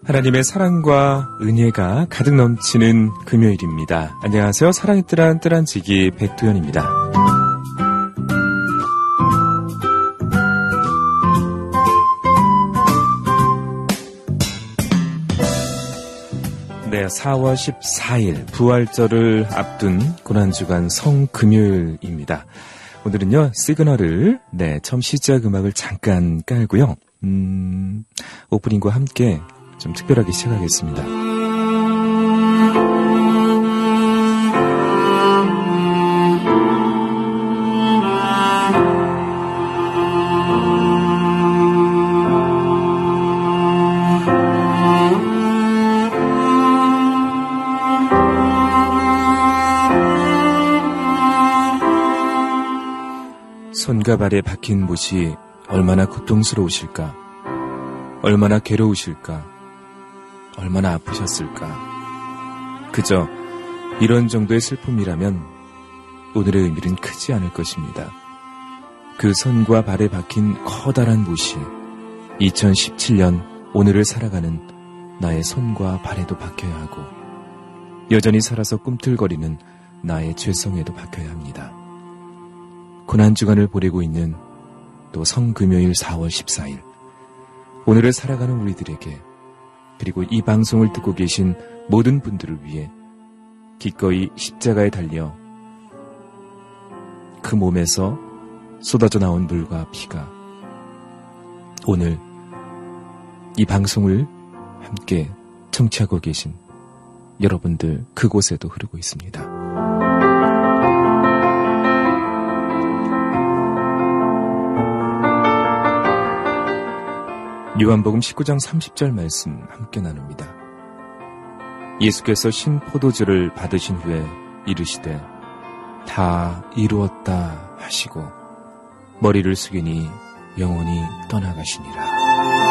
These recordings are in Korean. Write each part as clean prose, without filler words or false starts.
하나님의 사랑과 은혜가 가득 넘치는 금요일입니다. 안녕하세요. 사랑의 뜨란뜨란지기 백두현입니다. 네, 4월 14일 부활절을 앞둔 고난주간 성금요일입니다. 오늘은요, 시그널을 처음 시작 음악을 잠깐 깔고요. 오프닝과 함께 좀 특별하게 시작하겠습니다. 손과 발에 박힌 못이 얼마나 고통스러우실까? 얼마나 괴로우실까? 얼마나 아프셨을까? 그저 이런 정도의 슬픔이라면 오늘의 의미는 크지 않을 것입니다. 그 손과 발에 박힌 커다란 못이 2017년 오늘을 살아가는 나의 손과 발에도 박혀야 하고 여전히 살아서 꿈틀거리는 나의 죄성에도 박혀야 합니다. 고난주간을 보내고 있는 또 성금요일 4월 14일 오늘을 살아가는 우리들에게 그리고 이 방송을 듣고 계신 모든 분들을 위해 기꺼이 십자가에 달려 그 몸에서 쏟아져 나온 물과 피가 오늘 이 방송을 함께 청취하고 계신 여러분들 그곳에도 흐르고 있습니다. 요한복음 19장 30절 말씀 함께 나눕니다. 예수께서 신포도주를 받으신 후에 이르시되 다 이루었다 하시고 머리를 숙이니 영원히 떠나가시니라.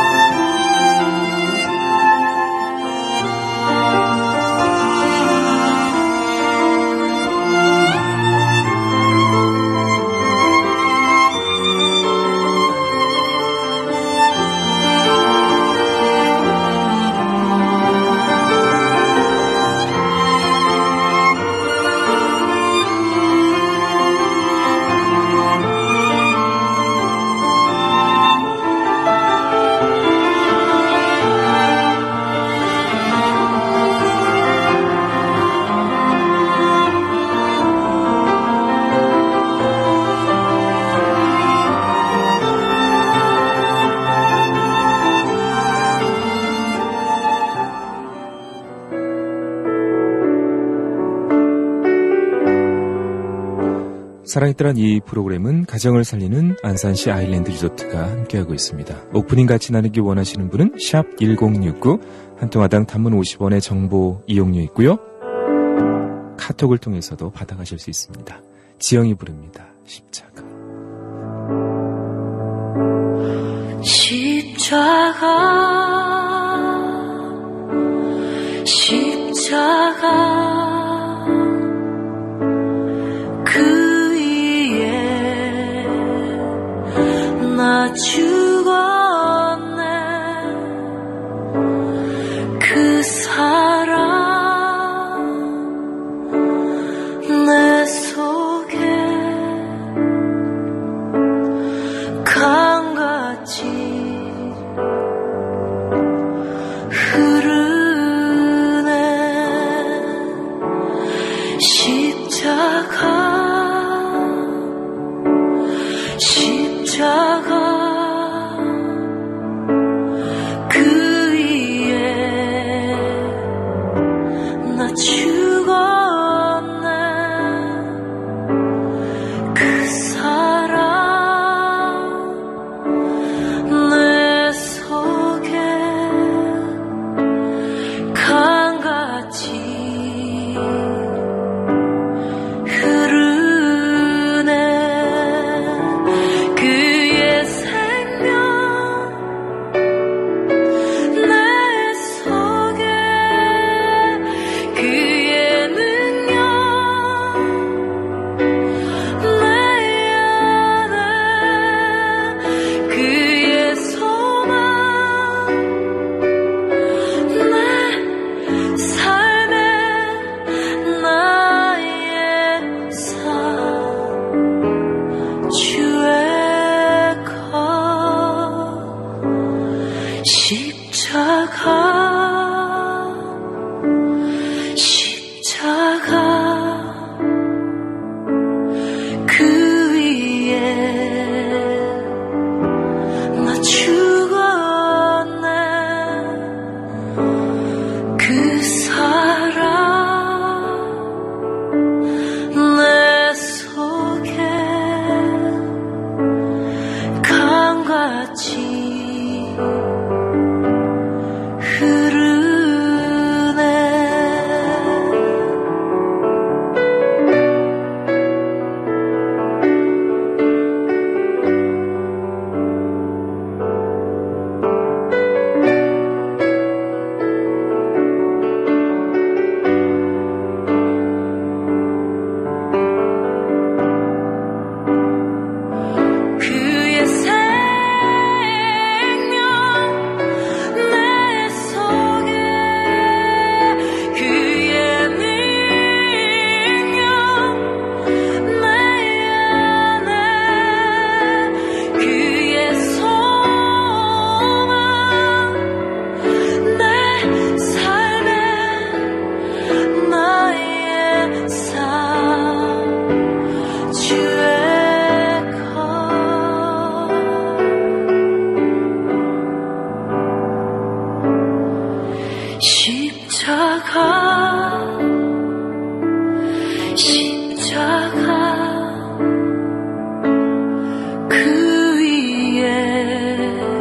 사랑이 따란 이 프로그램은 가정을 살리는 안산시 아일랜드 리조트가 함께하고 있습니다. 오프닝 같이 나누기 원하시는 분은 샵 1069 한 통화당 단문 50원의 정보 이용료 있고요. 카톡을 통해서도 받아가실 수 있습니다. 지영이 부릅니다. 십자가. 십자가 나 죽었네. 그 사랑 내 속에 강같이 그 위에 나 죽었네. 그 사랑 내 속에 강같이 그 위에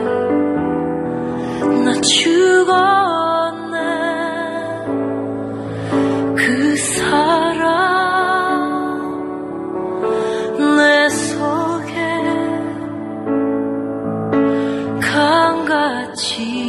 나 죽었네. 그 사랑 내 속에 강같이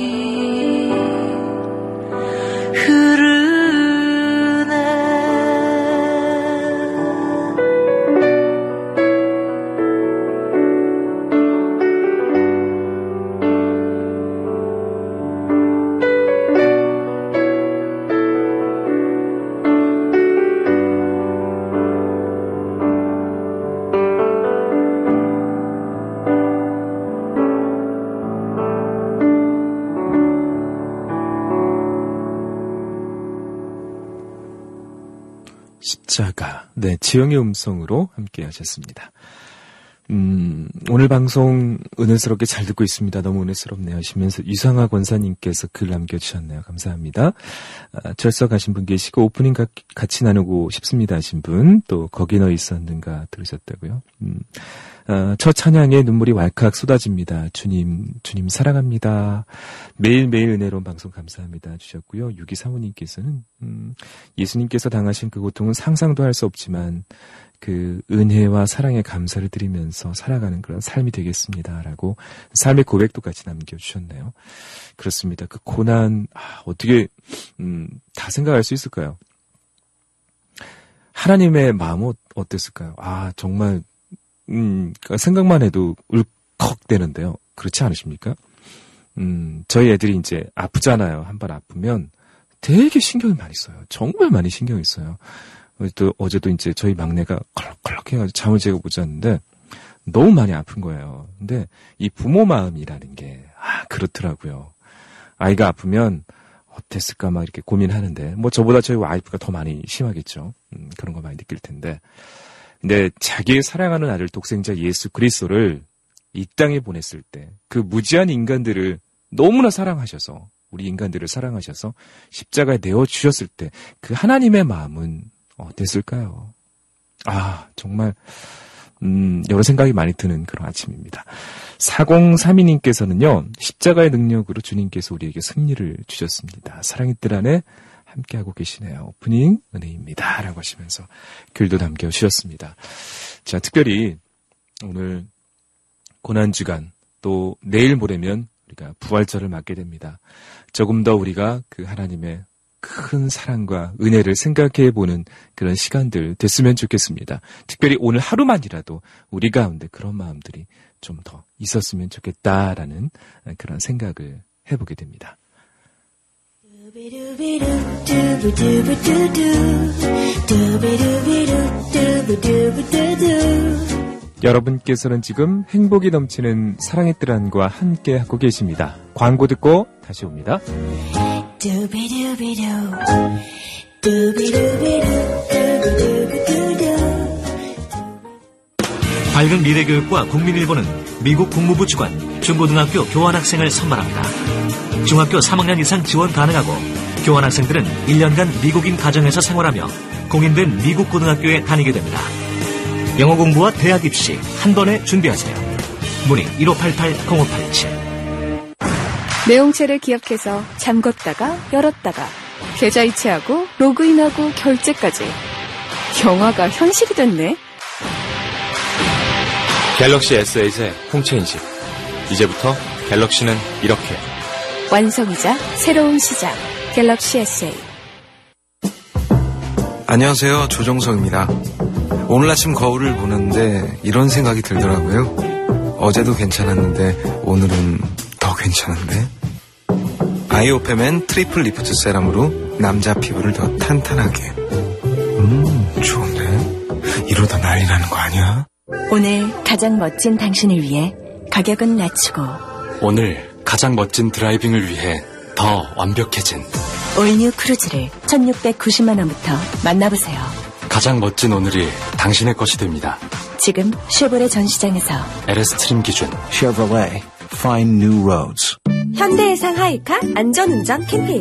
십자가. 네, 지영의 음성으로 함께 하셨습니다. 오늘 방송 은혜스럽게 잘 듣고 있습니다. 너무 은혜스럽네요 하시면서 유상아 권사님께서 글 남겨주셨네요. 감사합니다. 철석하신 분 계시고 오프닝 같이 나누고 싶습니다 하신 분, 또 거기 너 있었는가 들으셨다고요. 첫 찬양에 눈물이 왈칵 쏟아집니다. 주님 사랑합니다. 매일매일 은혜로운 방송 감사합니다 주셨고요. 6235님께서는 예수님께서 당하신 그 고통은 상상도 할 수 없지만 그 은혜와 사랑에 감사를 드리면서 살아가는 그런 삶이 되겠습니다라고 삶의 고백도 같이 남겨주셨네요. 그렇습니다. 그 고난 어떻게 다 생각할 수 있을까요? 하나님의 마음은 어땠을까요? 정말 생각만 해도 울컥되는데요. 그렇지 않으십니까? 저희 애들이 이제 아프잖아요. 한 번 아프면 되게 신경이 많이 써요. 정말 많이 신경이 써요. 어제도 이제 저희 막내가 컬럭컬럭 해가지고 잠을 제가 못 잤는데 너무 많이 아픈 거예요. 근데 이 부모 마음이라는 게 그렇더라고요. 아이가 아프면 어땠을까 막 이렇게 고민하는데 저보다 저희 와이프가 더 많이 심하겠죠. 그런 거 많이 느낄 텐데. 근데 자기의 사랑하는 아들 독생자 예수 그리스도를 이 땅에 보냈을 때 그 무지한 인간들을 너무나 사랑하셔서 우리 인간들을 사랑하셔서 십자가에 내어주셨을 때 그 하나님의 마음은 어땠을까요? 정말 여러 생각이 많이 드는 그런 아침입니다. 4032님께서는요. 십자가의 능력으로 주님께서 우리에게 승리를 주셨습니다. 사랑의 뜰 안에 함께하고 계시네요. 오프닝 은혜입니다 라고 하시면서 글도 남겨주셨습니다. 자, 특별히 오늘 고난주간 또 내일 모레면 우리가 부활절을 맞게 됩니다. 조금 더 우리가 그 하나님의 큰 사랑과 은혜를 생각해보는 그런 시간들 됐으면 좋겠습니다. 특별히 오늘 하루만이라도 우리 가운데 그런 마음들이 좀 더 있었으면 좋겠다라는 그런 생각을 해보게 됩니다. 여러분께서는 지금 행복이 넘치는 사랑의 뜰 안과 함께 하고 계십니다. 광고 듣고 다시 옵니다. 밝은 미래교육과 국민일보는 미국 국무부 주관 중고등학교 교환학생을 선발합니다. 중학교 3학년 이상 지원 가능하고 교환학생들은 1년간 미국인 가정에서 생활하며 공인된 미국 고등학교에 다니게 됩니다. 영어 공부와 대학 입시 한 번에 준비하세요. 문의 1588-0587. 내용체를 기억해서 잠궜다가 열었다가 계좌 이체하고 로그인하고 결제까지. 영화가 현실이 됐네. 갤럭시 S8의 홍채 인식. 이제부터 갤럭시는 이렇게. 완성이자 새로운 시작. 갤럭시 S8. 안녕하세요. 조정석입니다. 오늘 아침 거울을 보는데 이런 생각이 들더라고요. 어제도 괜찮았는데 오늘은 더 괜찮은데? 아이오페맨 트리플 리프트 세럼으로 남자 피부를 더 탄탄하게. 좋은데? 이러다 난리 나는 거 아니야? 오늘 가장 멋진 당신을 위해 가격은 낮추고 오늘 가장 멋진 드라이빙을 위해 더 완벽해진 올뉴 크루즈를 1,690만 원부터 만나보세요. 가장 멋진 오늘이 당신의 것이 됩니다. 지금 쉐보레 전시장에서 LS 트림 기준 Chevrolet Find New Roads. 현대해상 하이카 안전운전 캠페인.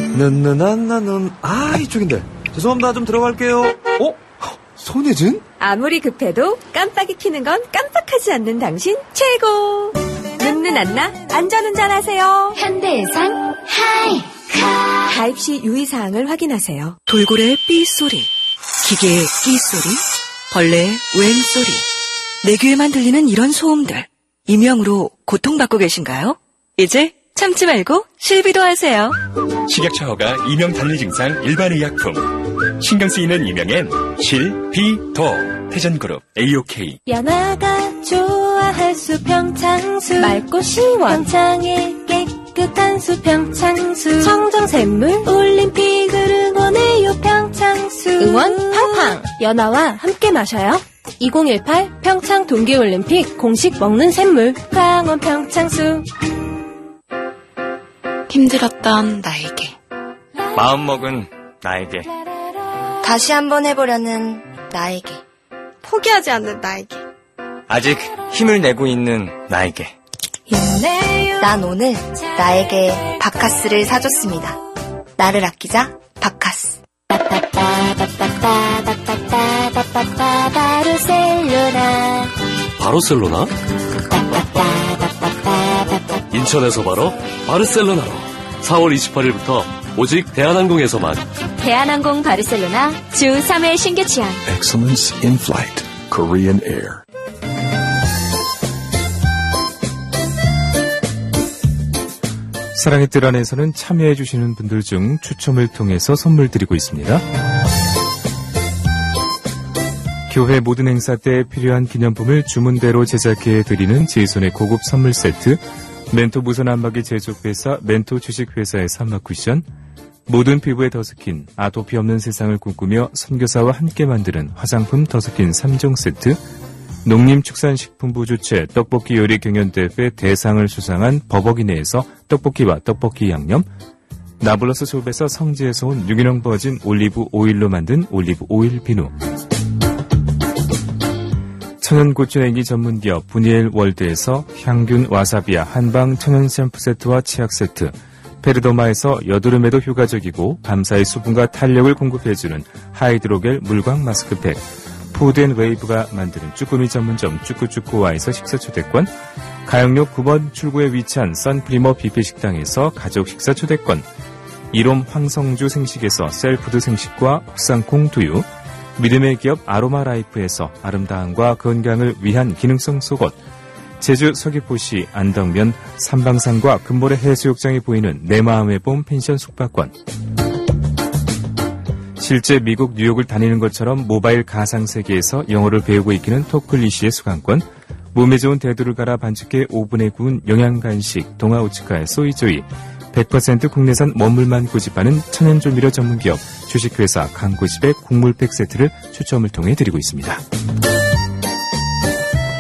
이쪽인데. 죄송합니다. 좀 들어갈게요. 손예진? 아무리 급해도 깜빡이 켜는 건 깜빡하지 않는 당신 최고. 눈안나 안전운전 하세요. 현대해상 하이카. 가입 시 유의사항을 확인하세요. 돌고래의 삐소리, 기계의 끼소리, 벌레의 웽소리. 내 귀에만 들리는 이런 소음들. 이명으로 고통받고 계신가요? 이제 참지 말고 실비도 하세요. 식약처허가 이명 단리 증상 일반 의약품. 신경 쓰이는 이명엔 실비도. 태전그룹 AOK. 연아가 좋아할 수 평창수. 맑고 시원 평창의 깨끗한 수 평창수. 청정샘물 올림픽을 응원해요 평창수. 응원 팡팡. 연아와 함께 마셔요. 2018 평창 동계올림픽 공식 먹는 샘물 강원 평창수. 힘들었던 나에게, 마음먹은 나에게, 다시 한번 해보려는 나에게, 포기하지 않는 나에게, 아직 힘을 내고 있는 나에게. 난 오늘 나에게 바카스를 사줬습니다. 나를 아끼자 바카스. 바르셀로나. 바르셀로나? 인천에서 바로 바르셀로나로 4월 28일부터 오직 대한항공에서만. 대한항공 바르셀로나 주 3회 신규 취향. Excellence in Flight. Korean Air. 사랑의 뜰 안에서는 참여해주시는 분들 중 추첨을 통해서 선물 드리고 있습니다. 교회 모든 행사 때 필요한 기념품을 주문대로 제작해 드리는 제이손의 고급 선물 세트, 멘토 무선 안마기 제조회사 멘토 주식회사의 안마 쿠션, 모든 피부의 더스킨, 아토피 없는 세상을 꿈꾸며 선교사와 함께 만드는 화장품 더스킨 3종 세트, 농림축산식품부 주최 떡볶이 요리 경연대회 대상을 수상한 버벅이네에서 떡볶이와 떡볶이 양념, 나블러스 숍에서 성지에서 온 유기농 버진 올리브 오일로 만든 올리브 오일 비누, 천연 고추냉이 전문기업 분이엘 월드에서 향균 와사비아 한방 천연 샴푸 세트와 치약 세트, 페르도마에서 여드름에도 효과적이고 밤사이 수분과 탄력을 공급해주는 하이드로겔 물광 마스크팩, 푸드앤웨이브가 만드는 쭈꾸미 전문점 쭈꾸쭈꾸와에서 식사 초대권, 가영역 9번 출구에 위치한 선프리머 뷔페 식당에서 가족 식사 초대권, 이롬 황성주 생식에서 셀푸드 생식과 흑상콩 두유, 믿음의 기업 아로마라이프에서 아름다움과 건강을 위한 기능성 속옷, 제주 서귀포시 안덕면 삼방산과 금모래 해수욕장이 보이는 내 마음의 봄 펜션 숙박권, 실제 미국 뉴욕을 다니는 것처럼 모바일 가상세계에서 영어를 배우고 있기는 토클리시의 수강권, 몸에 좋은 대두를 갈아 반죽해 오븐에 구운 영양간식 동아우츠카의 소이조이, 100% 국내산 원물만 고집하는 천연조미료 전문기업 주식회사 강고집의 국물팩 세트를 추첨을 통해 드리고 있습니다.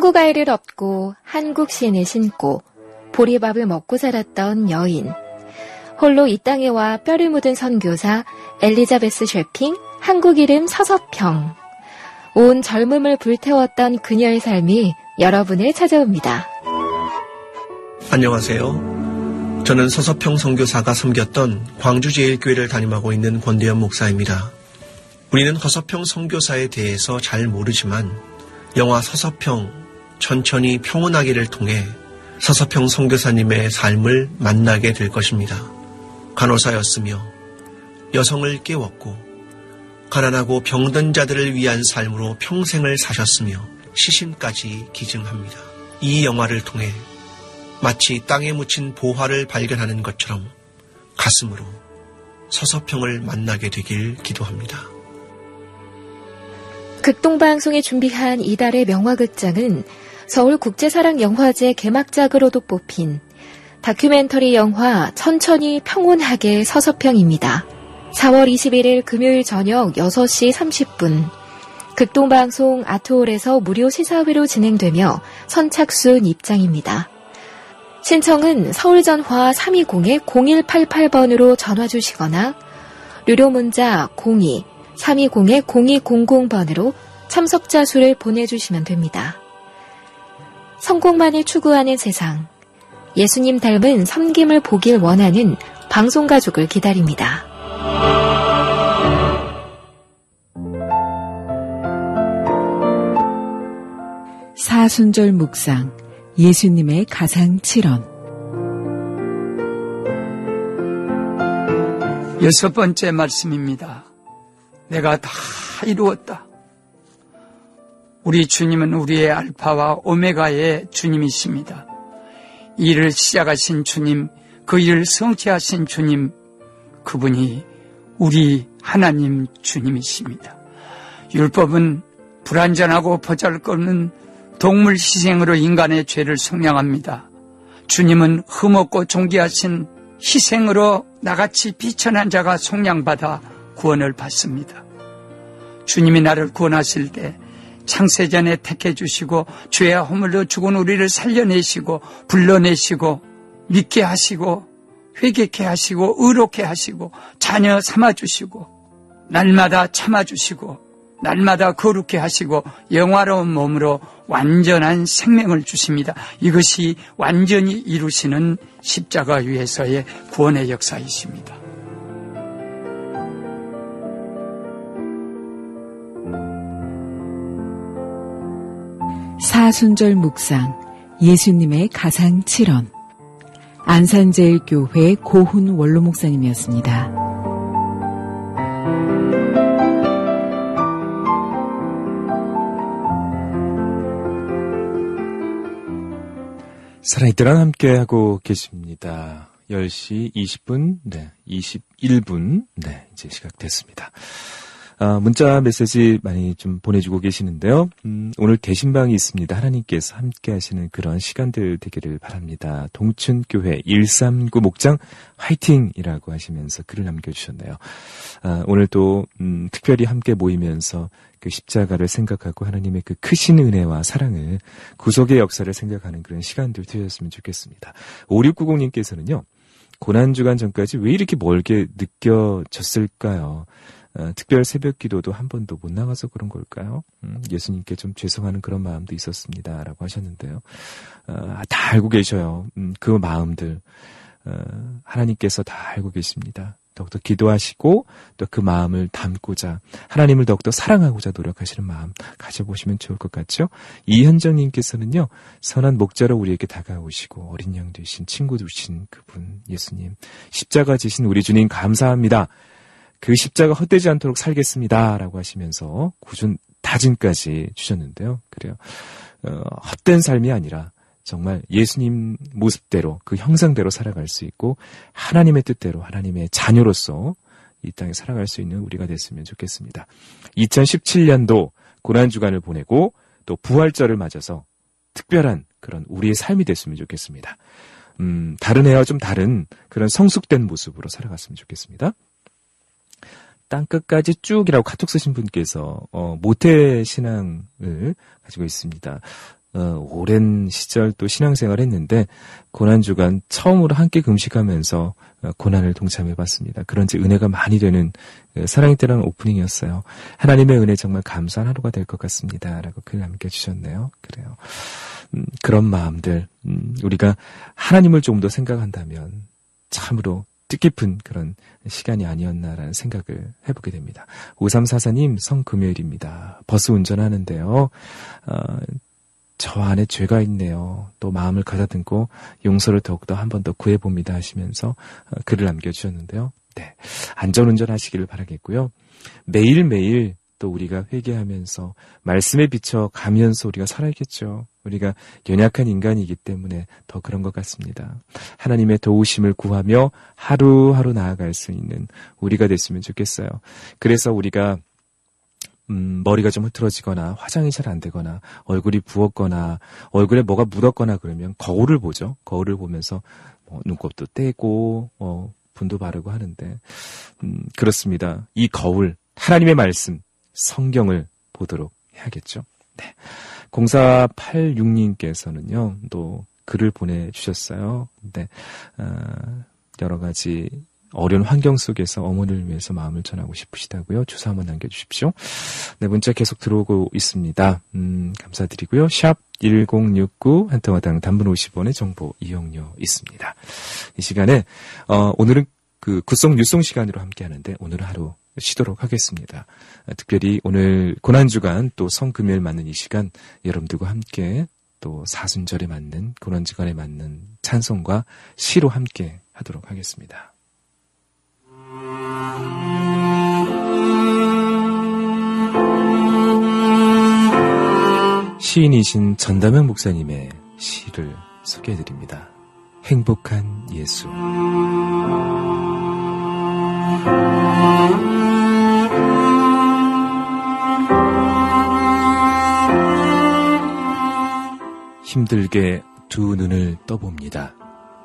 한국 아이를 업고 한국 신을 신고 보리밥을 먹고 살았던 여인. 홀로 이 땅에 와 뼈를 묻은 선교사 엘리자베스 쉐핑, 한국 이름 서서평. 온 젊음을 불태웠던 그녀의 삶이 여러분을 찾아옵니다. 안녕하세요. 저는 서서평 선교사가 섬겼던 광주제일교회를 담임하고 있는 권대현 목사입니다. 우리는 서서평 선교사에 대해서 잘 모르지만 영화 서서평, 천천히 평온하기를 통해 서서평 선교사님의 삶을 만나게 될 것입니다. 간호사였으며 여성을 깨웠고 가난하고 병든 자들을 위한 삶으로 평생을 사셨으며 시신까지 기증합니다. 이 영화를 통해 마치 땅에 묻힌 보화를 발견하는 것처럼 가슴으로 서서평을 만나게 되길 기도합니다. 극동방송이 준비한 이달의 명화극장은 서울국제사랑영화제 개막작으로도 뽑힌 다큐멘터리 영화 천천히 평온하게 서서평입니다. 4월 21일 금요일 저녁 6시 30분 극동방송 아트홀에서 무료 시사회로 진행되며 선착순 입장입니다. 신청은 서울전화 320-0188번으로 전화 주시거나 유료 문자 02-320-0200번으로 참석자 수를 보내주시면 됩니다. 성공만을 추구하는 세상, 예수님 닮은 섬김을 보길 원하는 방송가족을 기다립니다. 사순절 묵상, 예수님의 가상 7원. 6번째 말씀입니다. 내가 다 이루었다. 우리 주님은 우리의 알파와 오메가의 주님이십니다. 이 일을 시작하신 주님, 그 일을 성취하신 주님, 그분이 우리 하나님 주님이십니다. 율법은 불완전하고 보잘것없는 동물 희생으로 인간의 죄를 속량합니다. 주님은 흠없고 존귀하신 희생으로 나같이 비천한 자가 속량받아 구원을 받습니다. 주님이 나를 구원하실 때 창세전에 택해 주시고 죄와 허물로 죽은 우리를 살려내시고 불러내시고 믿게 하시고 회개케 하시고 의롭게 하시고 자녀 삼아주시고 날마다 참아주시고 날마다 거룩게 하시고 영화로운 몸으로 완전한 생명을 주십니다. 이것이 완전히 이루시는 십자가 위에서의 구원의 역사이십니다. 사순절 묵상, 예수님의 가상 7원. 안산제일교회 고훈 원로 목사님이었습니다. 살아있더란 함께하고 계십니다. 10시 20분, 21분, 이제 시각 됐습니다. 문자 메시지 많이 좀 보내주고 계시는데요. 오늘 대신방이 있습니다. 하나님께서 함께 하시는 그런 시간들 되기를 바랍니다. 동춘교회 139 목장 화이팅이라고 하시면서 글을 남겨주셨네요. 오늘 또 특별히 함께 모이면서 그 십자가를 생각하고 하나님의 그 크신 은혜와 사랑을 구속의 역사를 생각하는 그런 시간들 되셨으면 좋겠습니다. 5690님께서는요. 고난주간 전까지 왜 이렇게 멀게 느껴졌을까요? 특별 새벽 기도도 한 번도 못 나가서 그런 걸까요? 예수님께 좀 죄송하는 그런 마음도 있었습니다. 라고 하셨는데요. 다 알고 계셔요. 그 마음들. 하나님께서 다 알고 계십니다. 더욱더 기도하시고 또 그 마음을 담고자 하나님을 더욱더 사랑하고자 노력하시는 마음 가져보시면 좋을 것 같죠? 이현정님께서는요. 선한 목자로 우리에게 다가오시고 어린 양 되신 친구 되신 그분 예수님 십자가 지신 우리 주님 감사합니다. 그 십자가 헛되지 않도록 살겠습니다. 라고 하시면서 굳은 다짐까지 주셨는데요. 그래요. 헛된 삶이 아니라 정말 예수님 모습대로 그 형상대로 살아갈 수 있고 하나님의 뜻대로 하나님의 자녀로서 이 땅에 살아갈 수 있는 우리가 됐으면 좋겠습니다. 2017년도 고난주간을 보내고 또 부활절을 맞아서 특별한 그런 우리의 삶이 됐으면 좋겠습니다. 다른 해와 좀 다른 그런 성숙된 모습으로 살아갔으면 좋겠습니다. 땅끝까지 쭉이라고 카톡 쓰신 분께서 모태 신앙을 가지고 있습니다. 오랜 시절 또 신앙생활을 했는데 고난주간 처음으로 함께 금식하면서 고난을 동참해봤습니다. 그런지 은혜가 많이 되는 사랑의 때라는 오프닝이었어요. 하나님의 은혜 정말 감사한 하루가 될 것 같습니다. 라고 글 남겨주셨네요. 그래요. 그런 마음들, 우리가 하나님을 조금 더 생각한다면 참으로 뜻깊은 그런 시간이 아니었나라는 생각을 해보게 됩니다. 5344님, 성금요일입니다. 버스 운전하는데요. 저 안에 죄가 있네요. 또 마음을 가다듬고 용서를 더욱더 한 번 더 구해봅니다 하시면서 글을 남겨주셨는데요. 네, 안전운전 하시기를 바라겠고요. 매일매일 또 우리가 회개하면서 말씀에 비춰 가면서 우리가 살아야겠죠. 우리가 연약한 인간이기 때문에 더 그런 것 같습니다. 하나님의 도우심을 구하며 하루하루 나아갈 수 있는 우리가 됐으면 좋겠어요. 그래서 우리가 머리가 좀 흐트러지거나 화장이 잘 안 되거나 얼굴이 부었거나 얼굴에 뭐가 묻었거나 그러면 거울을 보죠. 거울을 보면서 눈곱도 떼고 분도 바르고 하는데 그렇습니다. 이 거울, 하나님의 말씀, 성경을 보도록 해야겠죠. 네. 0486님께서는요, 또 글을 보내주셨어요. 근데 여러 가지 어려운 환경 속에서 어머니를 위해서 마음을 전하고 싶으시다고요. 주소 한번 남겨주십시오. 네, 문자 계속 들어오고 있습니다. 감사드리고요. 샵 1069 한 통화당 단문 50원의 정보 이용료 있습니다. 이 시간에 오늘은 그 굿송 뉴송 시간으로 함께 하는데 오늘은 하루 쉬도록 하겠습니다. 특별히 오늘 고난주간 또 성금요일 맞는 이 시간 여러분들과 함께 또 사순절에 맞는 고난주간에 맞는 찬송과 시로 함께 하도록 하겠습니다. 시인이신 전담현 목사님의 시를 소개해드립니다. 행복한 예수. 힘들게 두 눈을 떠봅니다.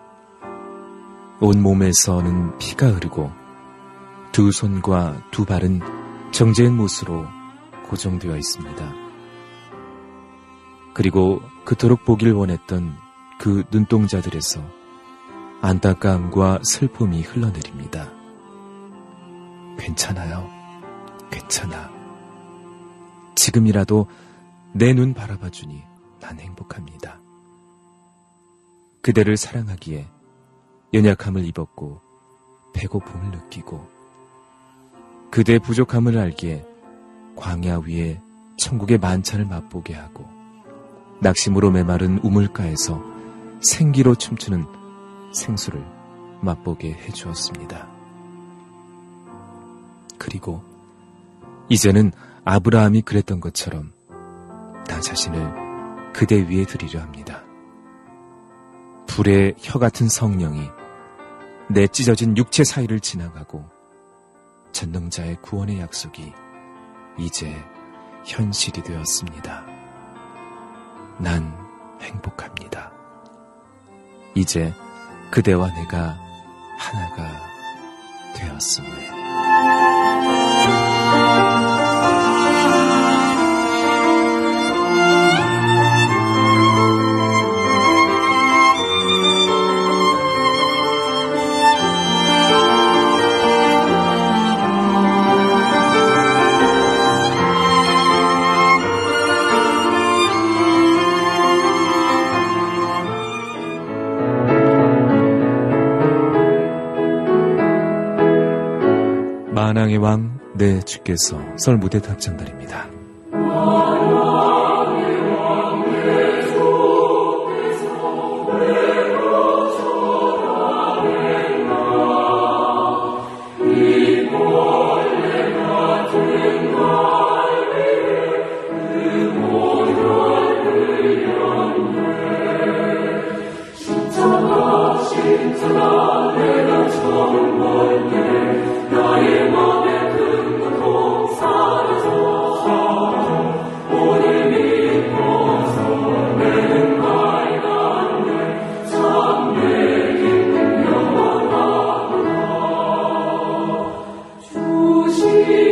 온 몸에서는 피가 흐르고 두 손과 두 발은 정제한 못으로 고정되어 있습니다. 그리고 그토록 보길 원했던 그 눈동자들에서 안타까움과 슬픔이 흘러내립니다. 괜찮아요. 괜찮아. 지금이라도 내 눈 바라봐주니 난 행복합니다. 그대를 사랑하기에 연약함을 입었고 배고픔을 느끼고 그대의 부족함을 알기에 광야 위에 천국의 만찬을 맛보게 하고 낙심으로 메마른 우물가에서 생기로 춤추는 생수를 맛보게 해주었습니다. 그리고 이제는 아브라함이 그랬던 것처럼 나 자신을 그대 위에 드리려 합니다. 불의 혀 같은 성령이 내 찢어진 육체 사이를 지나가고 전능자의 구원의 약속이 이제 현실이 되었습니다. 난 행복합니다. 이제 그대와 내가 하나가 되었습니다. 만왕의 왕 내 주께서 설 무대 합창단입니다.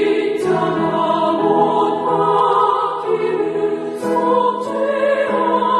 주신 자나 못 바뀌는 속죄한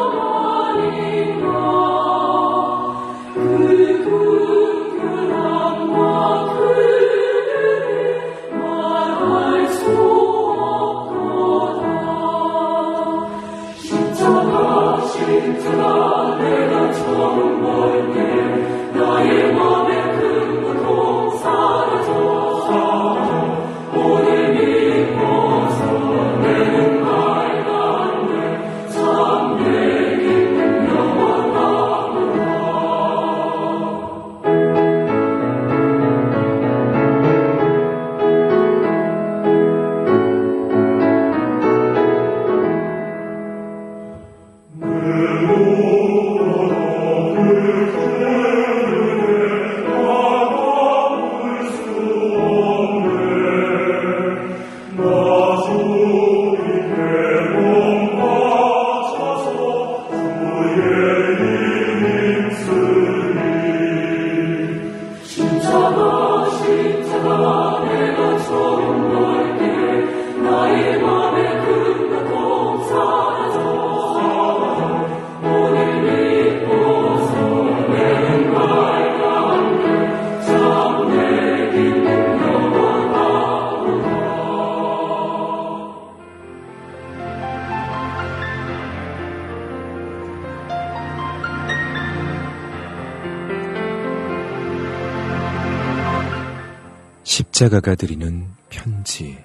십자가가 드리는 편지.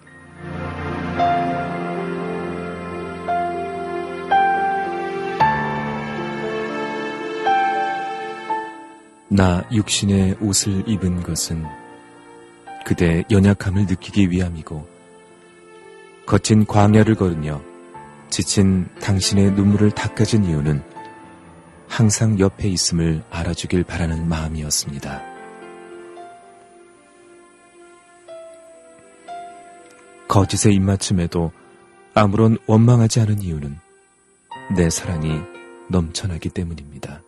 나 육신의 옷을 입은 것은 그대 연약함을 느끼기 위함이고, 거친 광야를 걸으며 지친 당신의 눈물을 닦아준 이유는 항상 옆에 있음을 알아주길 바라는 마음이었습니다. 거짓의 입맞춤에도 아무런 원망하지 않은 이유는 내 사랑이 넘쳐나기 때문입니다.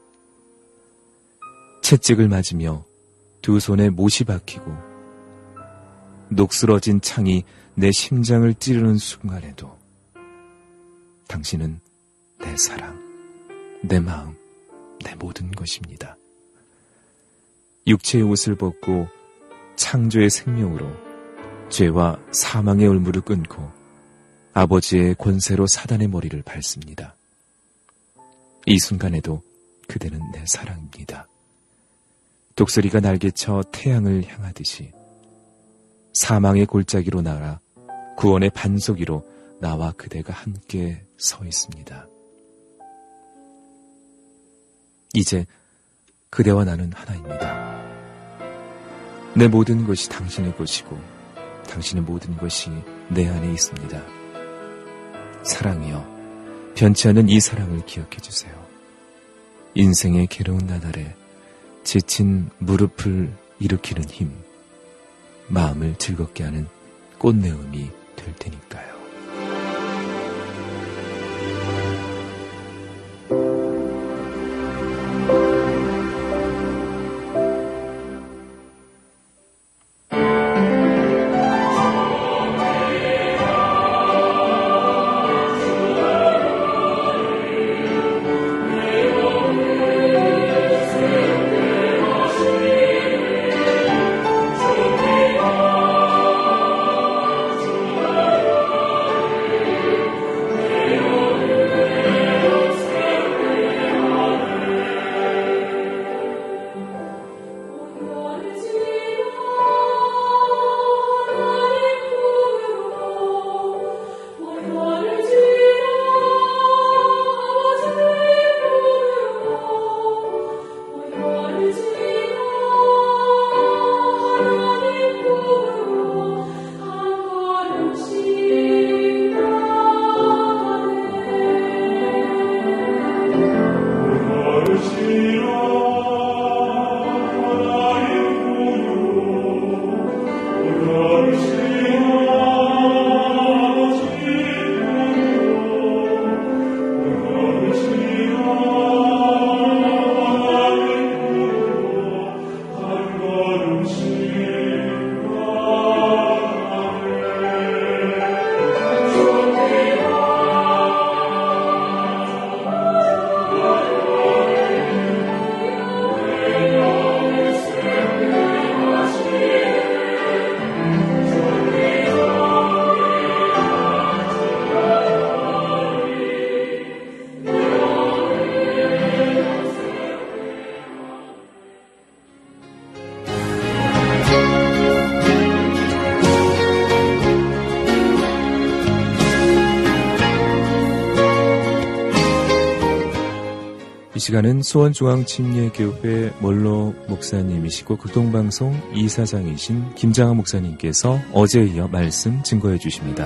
채찍을 맞으며 두 손에 못이 박히고 녹슬어진 창이 내 심장을 찌르는 순간에도 당신은 내 사랑, 내 마음, 내 모든 것입니다. 육체의 옷을 벗고 창조의 생명으로 죄와 사망의 올무를 끊고 아버지의 권세로 사단의 머리를 밟습니다. 이 순간에도 그대는 내 사랑입니다. 독수리가 날개쳐 태양을 향하듯이 사망의 골짜기로 날아 구원의 반석 위로 나와 그대가 함께 서 있습니다. 이제 그대와 나는 하나입니다. 내 모든 것이 당신의 것이고 당신의 모든 것이 내 안에 있습니다. 사랑이여, 변치 않은 이 사랑을 기억해 주세요. 인생의 괴로운 나날에 지친 무릎을 일으키는 힘, 마음을 즐겁게 하는 꽃내음이 될 테니까요. 이 시간은 수원중앙침례교회 원로 목사님이시고 극동방송 이사장이신 김장한 목사님께서 어제에 이어 말씀 증거해 주십니다.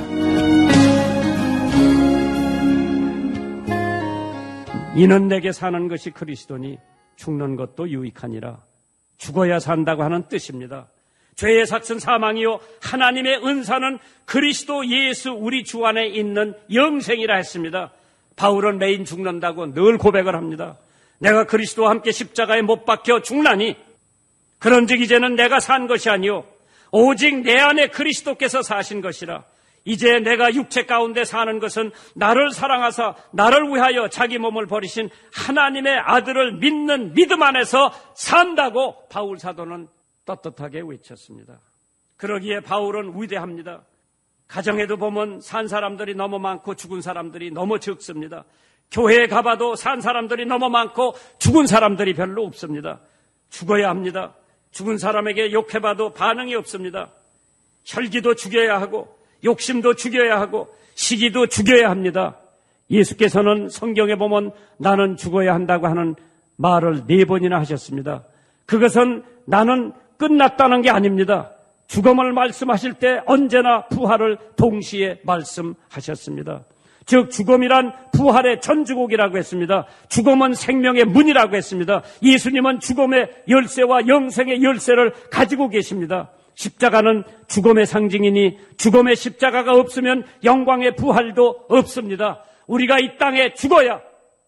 이는 내게 사는 것이 그리스도니 죽는 것도 유익하니라. 죽어야 산다고 하는 뜻입니다. 죄의 삭은 사망이요 하나님의 은사는 그리스도 예수 우리 주 안에 있는 영생이라 했습니다. 바울은 매일 죽는다고 늘 고백을 합니다. 내가 그리스도와 함께 십자가에 못 박혀 죽나니 그런즉 이제는 내가 산 것이 아니요 오직 내 안에 그리스도께서 사신 것이라. 이제 내가 육체 가운데 사는 것은 나를 사랑하사 나를 위하여 자기 몸을 버리신 하나님의 아들을 믿는 믿음 안에서 산다고 바울 사도는 떳떳하게 외쳤습니다. 그러기에 바울은 위대합니다. 가정에도 보면 산 사람들이 너무 많고 죽은 사람들이 너무 적습니다. 교회에 가봐도 산 사람들이 너무 많고 죽은 사람들이 별로 없습니다. 죽어야 합니다. 죽은 사람에게 욕해봐도 반응이 없습니다. 혈기도 죽여야 하고 욕심도 죽여야 하고 시기도 죽여야 합니다. 예수께서는 성경에 보면 나는 죽어야 한다고 하는 말을 4번이나 하셨습니다. 그것은 나는 끝났다는 게 아닙니다. 죽음을 말씀하실 때 언제나 부활을 동시에 말씀하셨습니다. 즉 죽음이란 부활의 전주곡이라고 했습니다. 죽음은 생명의 문이라고 했습니다. 예수님은 죽음의 열쇠와 영생의 열쇠를 가지고 계십니다. 십자가는 죽음의 상징이니 죽음의 십자가가 없으면 영광의 부활도 없습니다. 우리가 이 땅에 죽어야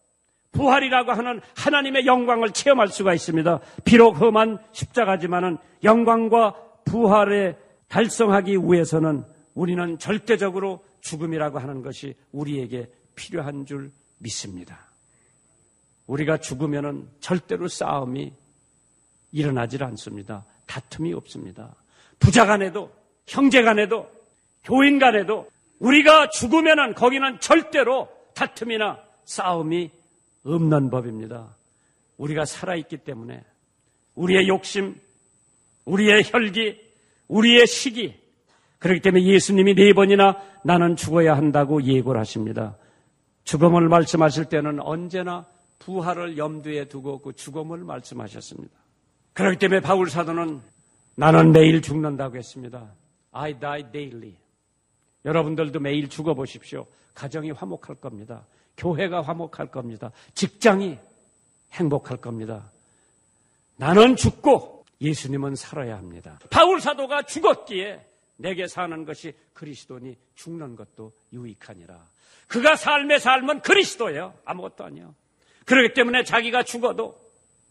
부활이라고 하는 하나님의 영광을 체험할 수가 있습니다. 비록 험한 십자가지만은 영광과 부활에 달성하기 위해서는 우리는 절대적으로 죽음이라고 하는 것이 우리에게 필요한 줄 믿습니다. 우리가 죽으면은 절대로 싸움이 일어나질 않습니다. 다툼이 없습니다. 부자 간에도 형제 간에도 교인 간에도 우리가 죽으면은 거기는 절대로 다툼이나 싸움이 없는 법입니다. 우리가 살아있기 때문에 우리의 욕심, 우리의 혈기, 우리의 시기, 그렇기 때문에 예수님이 4번이나 나는 죽어야 한다고 예고를 하십니다. 죽음을 말씀하실 때는 언제나 부활을 염두에 두고 그 죽음을 말씀하셨습니다. 그렇기 때문에 바울 사도는 나는 매일 죽는다고 했습니다. I die daily. 여러분들도 매일 죽어보십시오. 가정이 화목할 겁니다. 교회가 화목할 겁니다. 직장이 행복할 겁니다. 나는 죽고 예수님은 살아야 합니다. 바울 사도가 죽었기에 내게 사는 것이 그리스도니 죽는 것도 유익하니라. 그가 삶의 삶은 그리스도예요. 아무것도 아니에요. 그렇기 때문에 자기가 죽어도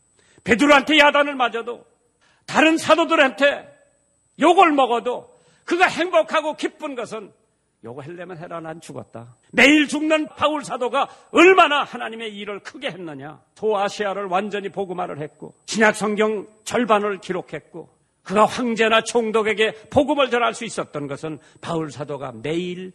베드로한테 야단을 맞아도 다른 사도들한테 욕을 먹어도 그가 행복하고 기쁜 것은 요거 하려면 해라 난 죽었다. 매일 죽는 바울 사도가 얼마나 하나님의 일을 크게 했느냐. 도아시아를 완전히 복음화를 했고 신약 성경 절반을 기록했고 그가 황제나 총독에게 복음을 전할 수 있었던 것은 바울 사도가 매일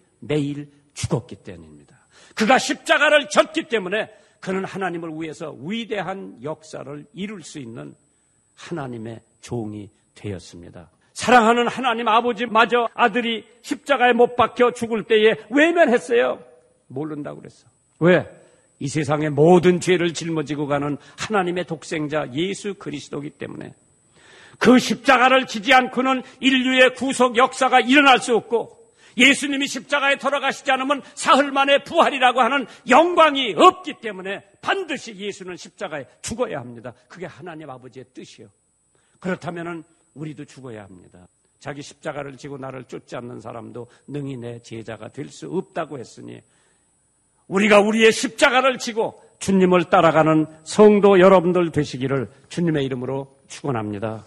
죽었기 때문입니다. 그가 십자가를 졌기 때문에 그는 하나님을 위해서 위대한 역사를 이룰 수 있는 하나님의 종이 되었습니다. 사랑하는 하나님 아버지마저 아들이 십자가에 못 박혀 죽을 때에 외면했어요. 모른다고 그랬어. 왜? 이 세상의 모든 죄를 짊어지고 가는 하나님의 독생자 예수 그리스도이기 때문에 그 십자가를 지지 않고는 인류의 구속 역사가 일어날 수 없고 예수님이 십자가에 돌아가시지 않으면 사흘 만에 부활이라고 하는 영광이 없기 때문에 반드시 예수는 십자가에 죽어야 합니다. 그게 하나님 아버지의 뜻이요. 그렇다면 우리도 죽어야 합니다. 자기 십자가를 지고 나를 쫓지 않는 사람도 능히 내 제자가 될 수 없다고 했으니 우리가 우리의 십자가를 지고 주님을 따라가는 성도 여러분들 되시기를 주님의 이름으로 축원합니다.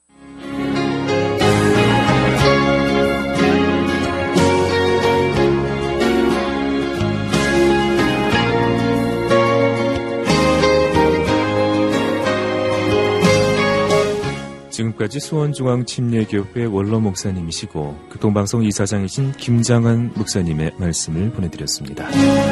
지금까지 수원중앙침례교회 원로 목사님이시고 극동방송 이사장이신 김장한 목사님의 말씀을 보내드렸습니다.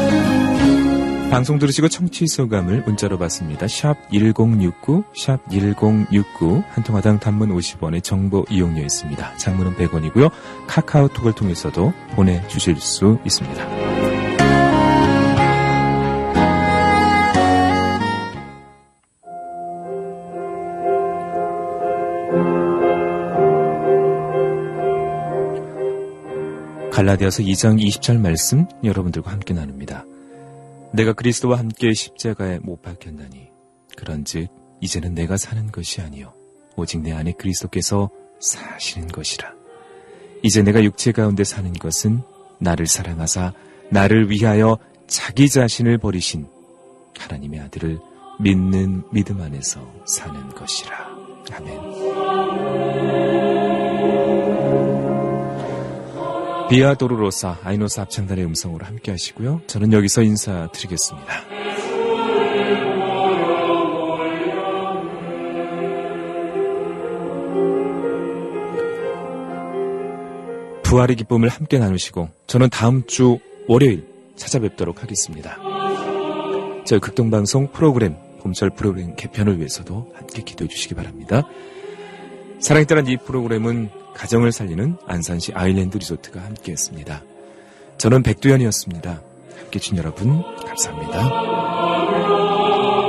방송 들으시고 청취 소감을 문자로 받습니다. 샵 1069, 샵 1069, 한 통화당 단문 50원의 정보 이용료 있습니다. 장문은 100원이고요. 카카오톡을 통해서도 보내주실 수 있습니다. 갈라디아서 2장 20절 말씀 여러분들과 함께 나눕니다. 내가 그리스도와 함께 십자가에 못 박혔나니 그런즉 이제는 내가 사는 것이 아니요 오직 내 안에 그리스도께서 사시는 것이라. 이제 내가 육체 가운데 사는 것은 나를 사랑하사 나를 위하여 자기 자신을 버리신 하나님의 아들을 믿는 믿음 안에서 사는 것이라. 아멘. 비아 도르로사 아이노스 합창단의 음성으로 함께 하시고요. 저는 여기서 인사드리겠습니다. 부활의 기쁨을 함께 나누시고 저는 다음 주 월요일 찾아뵙도록 하겠습니다. 저희 극동방송 프로그램 봄철 프로그램 개편을 위해서도 함께 기도해 주시기 바랍니다. 사랑에 따른 이 프로그램은 가정을 살리는 안산시 아일랜드 리조트가 함께했습니다. 저는 백두현이었습니다. 함께해 주신 여러분 감사합니다.